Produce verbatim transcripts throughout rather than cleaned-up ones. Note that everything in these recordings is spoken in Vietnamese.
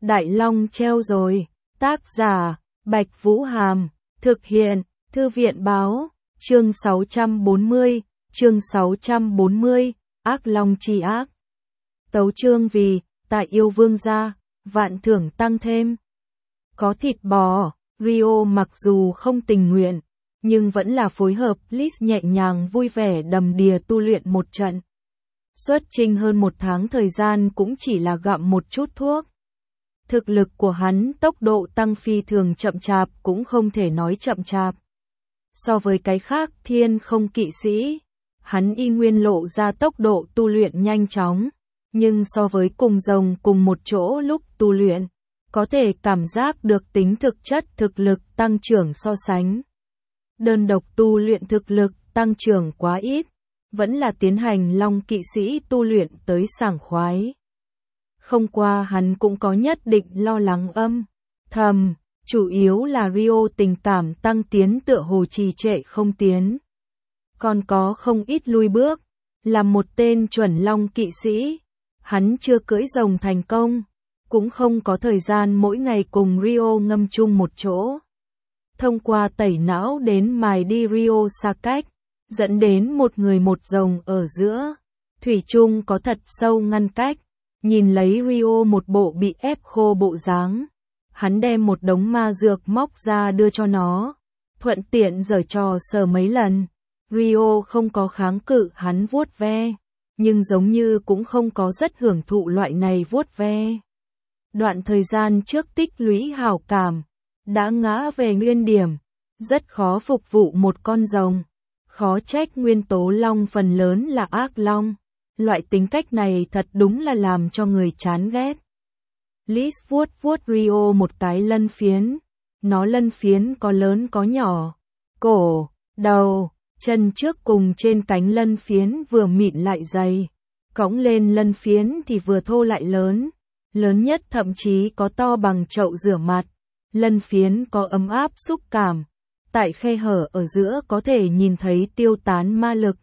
Đại Long treo rồi. Tác giả, Bạch Vũ Hàm. Thực hiện, Thư viện báo. Chương sáu trăm bốn mươi. Chương sáu trăm bốn mươi. Ác Long chi ác. Tấu chương vì, tại yêu vương gia, vạn thưởng tăng thêm. Có thịt bò, Rio mặc dù không tình nguyện, nhưng vẫn là phối hợp Liz nhẹ nhàng vui vẻ đầm đìa tu luyện một trận. Xuất trình hơn một tháng thời gian cũng chỉ là gặm một chút thuốc. Thực lực của hắn tốc độ tăng phi thường chậm chạp cũng không thể nói chậm chạp. So với cái khác thiên không kỵ sĩ, hắn y nguyên lộ ra tốc độ tu luyện nhanh chóng, nhưng so với cùng rồng cùng một chỗ lúc tu luyện, có thể cảm giác được tính thực chất thực lực tăng trưởng so sánh. Đơn độc tu luyện thực lực tăng trưởng quá ít, vẫn là tiến hành long kỵ sĩ tu luyện tới sảng khoái. Không qua hắn cũng có nhất định lo lắng âm thầm, chủ yếu là Rio tình cảm tăng tiến tựa hồ trì trệ không tiến. Còn có không ít lui bước, là một tên chuẩn long kỵ sĩ, hắn chưa cưỡi rồng thành công, cũng không có thời gian mỗi ngày cùng Rio ngâm chung một chỗ. Thông qua tẩy não đến mài đi Rio xa cách, dẫn đến một người một rồng ở giữa, thủy chung có thật sâu ngăn cách. Nhìn lấy Rio một bộ bị ép khô bộ dáng, hắn đem một đống ma dược móc ra đưa cho nó, thuận tiện giở trò sờ mấy lần. Rio không có kháng cự hắn vuốt ve, nhưng giống như cũng không có rất hưởng thụ loại này vuốt ve. Đoạn thời gian trước tích lũy hảo cảm, đã ngã về nguyên điểm, rất khó phục vụ một con rồng. Khó trách nguyên tố long phần lớn là ác long. Loại tính cách này thật đúng là làm cho người chán ghét. Liz vuốt vuốt Rio một cái lân phiến. Nó lân phiến có lớn có nhỏ. Cổ, đầu, chân trước cùng trên cánh lân phiến vừa mịn lại dày. Cõng lên lân phiến thì vừa thô lại lớn. Lớn nhất thậm chí có to bằng chậu rửa mặt. Lân phiến có ấm áp xúc cảm. Tại khe hở ở giữa có thể nhìn thấy tiêu tán ma lực.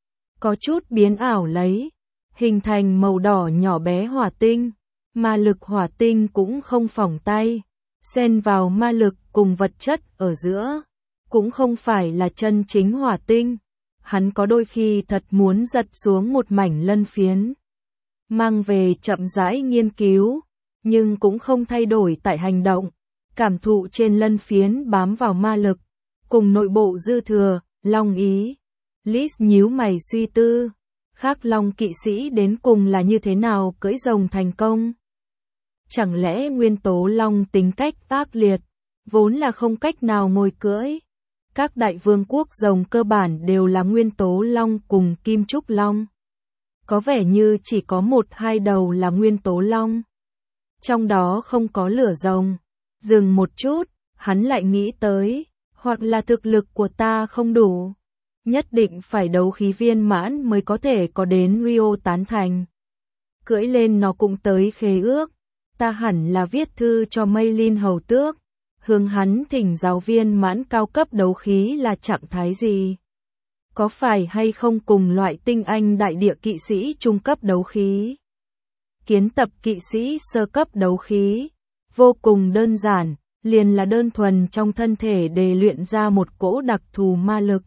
Có chút biến ảo lấy, hình thành màu đỏ nhỏ bé hỏa tinh, ma lực hỏa tinh cũng không phỏng tay, xen vào ma lực cùng vật chất ở giữa, cũng không phải là chân chính hỏa tinh, hắn có đôi khi thật muốn giật xuống một mảnh lân phiến, mang về chậm rãi nghiên cứu, nhưng cũng không thay đổi tại hành động, cảm thụ trên lân phiến bám vào ma lực, cùng nội bộ dư thừa, long ý. Liz nhíu mày suy tư, khác long kỵ sĩ đến cùng là như thế nào cưỡi rồng thành công? Chẳng lẽ nguyên tố long tính cách ác liệt, vốn là không cách nào ngồi cưỡi? Các đại vương quốc rồng cơ bản đều là nguyên tố long cùng kim trúc long. Có vẻ như chỉ có một hai đầu là nguyên tố long. Trong đó không có lửa rồng. Dừng một chút, hắn lại nghĩ tới, hoặc là thực lực của ta không đủ. Nhất định phải đấu khí viên mãn mới có thể có đến Rio tán thành. Cưỡi lên nó cũng tới khế ước. Ta hẳn là viết thư cho Maylin hầu tước. Hướng hắn thỉnh giáo viên mãn cao cấp đấu khí là trạng thái gì? Có phải hay không cùng loại tinh anh đại địa kỵ sĩ trung cấp đấu khí? Kiến tập kỵ sĩ sơ cấp đấu khí. Vô cùng đơn giản, liền là đơn thuần trong thân thể để luyện ra một cỗ đặc thù ma lực.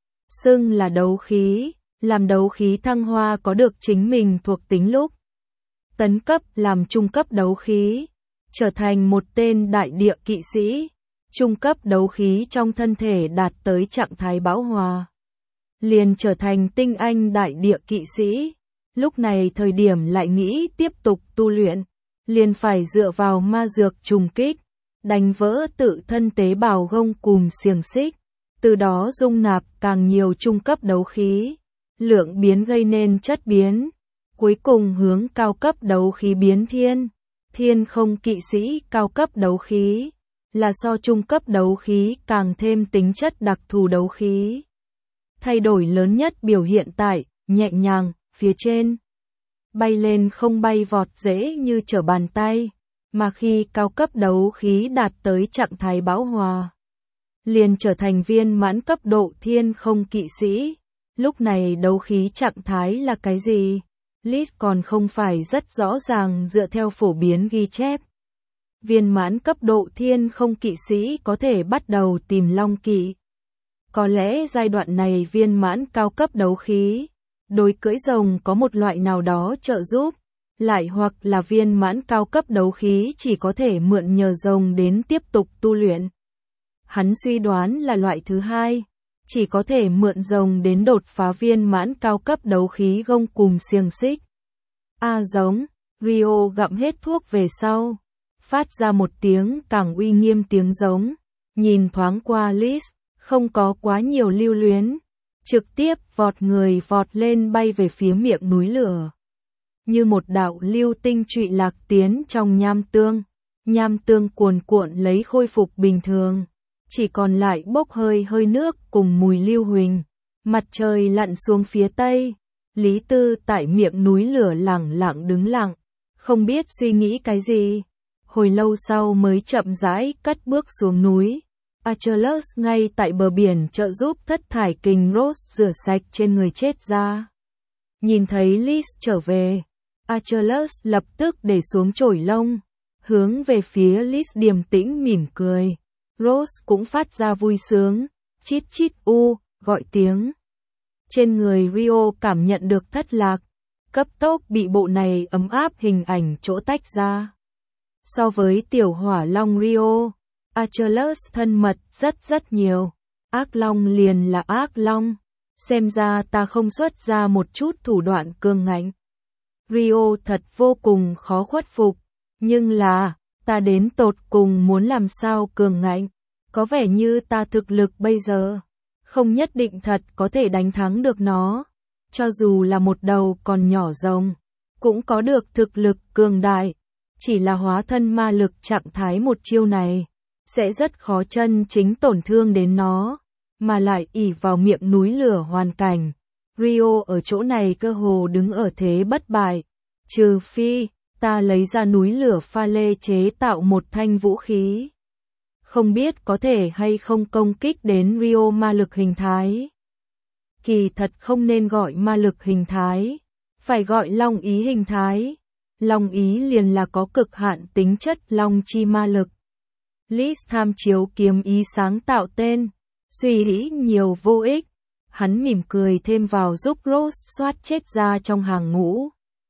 Xưng là đấu khí, làm đấu khí thăng hoa có được chính mình thuộc tính lúc. Tấn cấp làm trung cấp đấu khí, trở thành một tên đại địa kỵ sĩ, trung cấp đấu khí trong thân thể đạt tới trạng thái bão hòa. Liền trở thành tinh anh đại địa kỵ sĩ, lúc này thời điểm lại nghĩ tiếp tục tu luyện, liền phải dựa vào ma dược trùng kích, đánh vỡ tự thân tế bào gông cùm xiềng xích. Từ đó dung nạp càng nhiều trung cấp đấu khí, lượng biến gây nên chất biến, cuối cùng hướng cao cấp đấu khí biến thiên. Thiên không kỵ sĩ cao cấp đấu khí, là so trung cấp đấu khí càng thêm tính chất đặc thù đấu khí. Thay đổi lớn nhất biểu hiện tại, nhẹ nhàng, phía trên. Bay lên không bay vọt dễ như trở bàn tay, mà khi cao cấp đấu khí đạt tới trạng thái bão hòa, liền trở thành viên mãn cấp độ thiên không kỵ sĩ. Lúc này đấu khí trạng thái là cái gì? Liz còn không phải rất rõ ràng dựa theo phổ biến ghi chép. viên mãn cấp độ thiên không kỵ sĩ có thể bắt đầu tìm long kỵ. Có lẽ giai đoạn này viên mãn cao cấp đấu khí, đối cưỡi rồng có một loại nào đó trợ giúp, lại hoặc là viên mãn cao cấp đấu khí chỉ có thể mượn nhờ rồng đến tiếp tục tu luyện. Hắn suy đoán là loại thứ hai, chỉ có thể mượn rồng đến đột phá viên mãn cao cấp đấu khí gông cùm xiềng xích. A giống, Rio gặm hết thuốc về sau, phát ra một tiếng càng uy nghiêm tiếng giống, nhìn thoáng qua Liz, không có quá nhiều lưu luyến, trực tiếp vọt người vọt lên bay về phía miệng núi lửa. Như một đạo lưu tinh trụy lạc tiến trong nham tương, nham tương cuồn cuộn lấy khôi phục bình thường, chỉ còn lại bốc hơi hơi nước cùng mùi lưu huỳnh. Mặt trời lặn xuống phía tây, Lý Tư tại miệng núi lửa lẳng lặng đứng lặng, không biết suy nghĩ cái gì. Hồi lâu sau mới chậm rãi cất bước xuống núi. Achilles ngay tại bờ biển trợ giúp thất thải kình Rose rửa sạch trên người chết ra. Nhìn thấy Liz trở về, Achilles lập tức để xuống chổi lông, hướng về phía Liz điềm tĩnh mỉm cười. Rose cũng phát ra vui sướng, chít chít u, gọi tiếng. Trên người Rio cảm nhận được thất lạc, cấp tốc bị bộ này ấm áp hình ảnh chỗ tách ra. So với tiểu hỏa long Rio, Achilles thân mật rất rất nhiều. Ác long liền là ác long, xem ra ta không xuất ra một chút thủ đoạn cường ngạnh. Rio thật vô cùng khó khuất phục, nhưng là, ta đến tột cùng muốn làm sao cường ngạnh, có vẻ như ta thực lực bây giờ, không nhất định thật có thể đánh thắng được nó, cho dù là một đầu còn nhỏ rồng, cũng có được thực lực cường đại, chỉ là hóa thân ma lực trạng thái một chiêu này, sẽ rất khó chân chính tổn thương đến nó, mà lại ỷ vào miệng núi lửa hoàn cảnh. Rio ở chỗ này cơ hồ đứng ở thế bất bại, trừ phi, ta lấy ra núi lửa pha lê chế tạo một thanh vũ khí. Không biết có thể hay không công kích đến Rio ma lực hình thái. Kỳ thật không nên gọi ma lực hình thái, phải gọi long ý hình thái. Long ý liền là có cực hạn tính chất long chi ma lực. Liz tham chiếu kiếm ý sáng tạo tên, suy nghĩ nhiều vô ích. Hắn mỉm cười thêm vào giúp Rose soát chết ra trong hàng ngũ.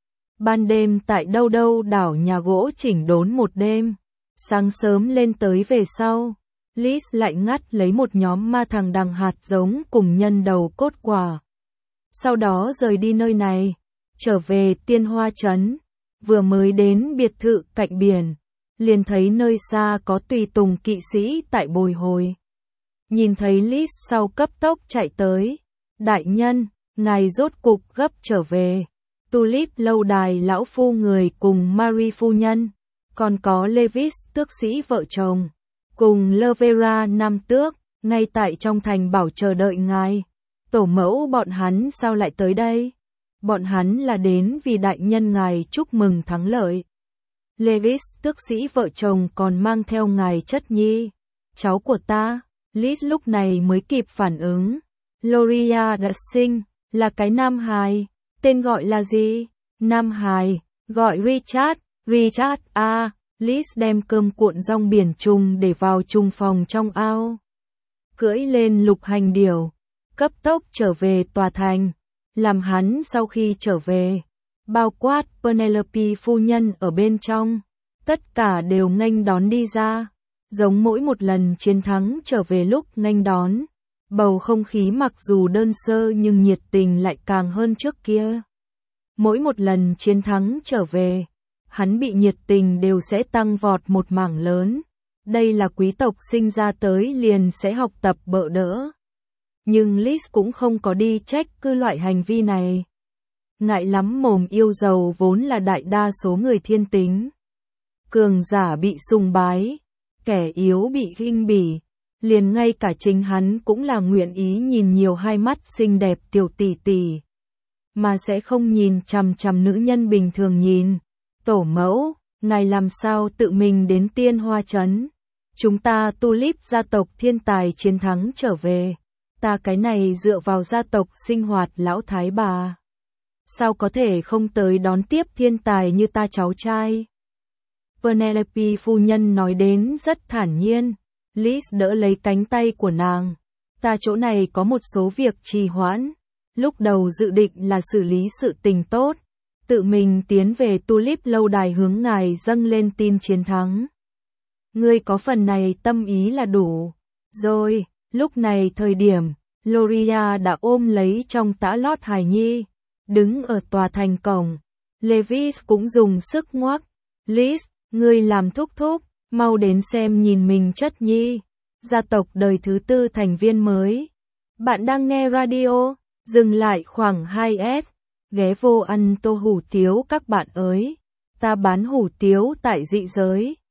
Ban đêm tại đâu đâu đảo nhà gỗ chỉnh đốn một đêm. Sáng sớm lên tới về sau, Liz lại ngắt lấy một nhóm ma thằng đằng hạt giống cùng nhân đầu cốt quả. Sau đó rời đi nơi này, trở về Tiên Hoa Trấn, vừa mới đến biệt thự cạnh biển, liền thấy nơi xa có tùy tùng kỵ sĩ tại bồi hồi. Nhìn thấy Liz sau cấp tốc chạy tới, đại nhân, ngài rốt cục gấp trở về. Tulip lâu đài lão phu người cùng Marie phu nhân, còn có Levis tước sĩ vợ chồng, cùng Lovera nam tước, ngay tại trong thành bảo chờ đợi ngài. Tổ mẫu bọn hắn sao lại tới đây? Bọn hắn là đến vì đại nhân ngài chúc mừng thắng lợi. Levis tước sĩ vợ chồng còn mang theo ngài chất nhi, cháu của ta. Liz lúc này mới kịp phản ứng. Loria đã sinh, là cái nam hài, tên gọi là gì? Nam hài, gọi Richard, Richard a. Liz đem cơm cuộn rong biển trùng để vào trùng phòng trong ao. Cưỡi lên lục hành điểu, cấp tốc trở về tòa thành. Làm hắn sau khi trở về, bao quát Penelope phu nhân ở bên trong, tất cả đều nghênh đón đi ra. Giống mỗi một lần chiến thắng trở về lúc nghênh đón, bầu không khí mặc dù đơn sơ nhưng nhiệt tình lại càng hơn trước kia. Mỗi một lần chiến thắng trở về, hắn bị nhiệt tình đều sẽ tăng vọt một mảng lớn. Đây là quý tộc sinh ra tới liền sẽ học tập bợ đỡ. Nhưng Liz cũng không có đi trách cứ loại hành vi này. Ngại lắm mồm yêu giàu vốn là đại đa số người thiên tính. Cường giả bị sùng bái, kẻ yếu bị khinh bỉ, liền ngay cả chính hắn cũng là nguyện ý nhìn nhiều hai mắt xinh đẹp tiểu tỷ tỷ, mà sẽ không nhìn chằm chằm nữ nhân bình thường nhìn. Tổ mẫu, ngài làm sao tự mình đến Tiên Hoa Trấn? Chúng ta Tulip gia tộc thiên tài chiến thắng trở về, ta cái này dựa vào gia tộc sinh hoạt lão thái bà, sao có thể không tới đón tiếp thiên tài như ta cháu trai? Penelope phu nhân nói đến rất thản nhiên. Liz đỡ lấy cánh tay của nàng. Ta chỗ này có một số việc trì hoãn. Lúc đầu dự định là xử lý sự tình tốt. Tự mình tiến về Tulip lâu đài hướng ngài dâng lên tin chiến thắng. Ngươi có phần này tâm ý là đủ. Rồi, lúc này thời điểm, Gloria đã ôm lấy trong tã lót hài nhi. Đứng ở tòa thành cổng. Levis cũng dùng sức ngoắc. Liz, ngươi làm thúc thúc, mau đến xem nhìn mình chất nhi. Gia tộc đời thứ tư thành viên mới. Bạn đang nghe radio, dừng lại khoảng hai S. Ghé vô ăn tô hủ tiếu các bạn ơi. Ta bán hủ tiếu tại dị giới.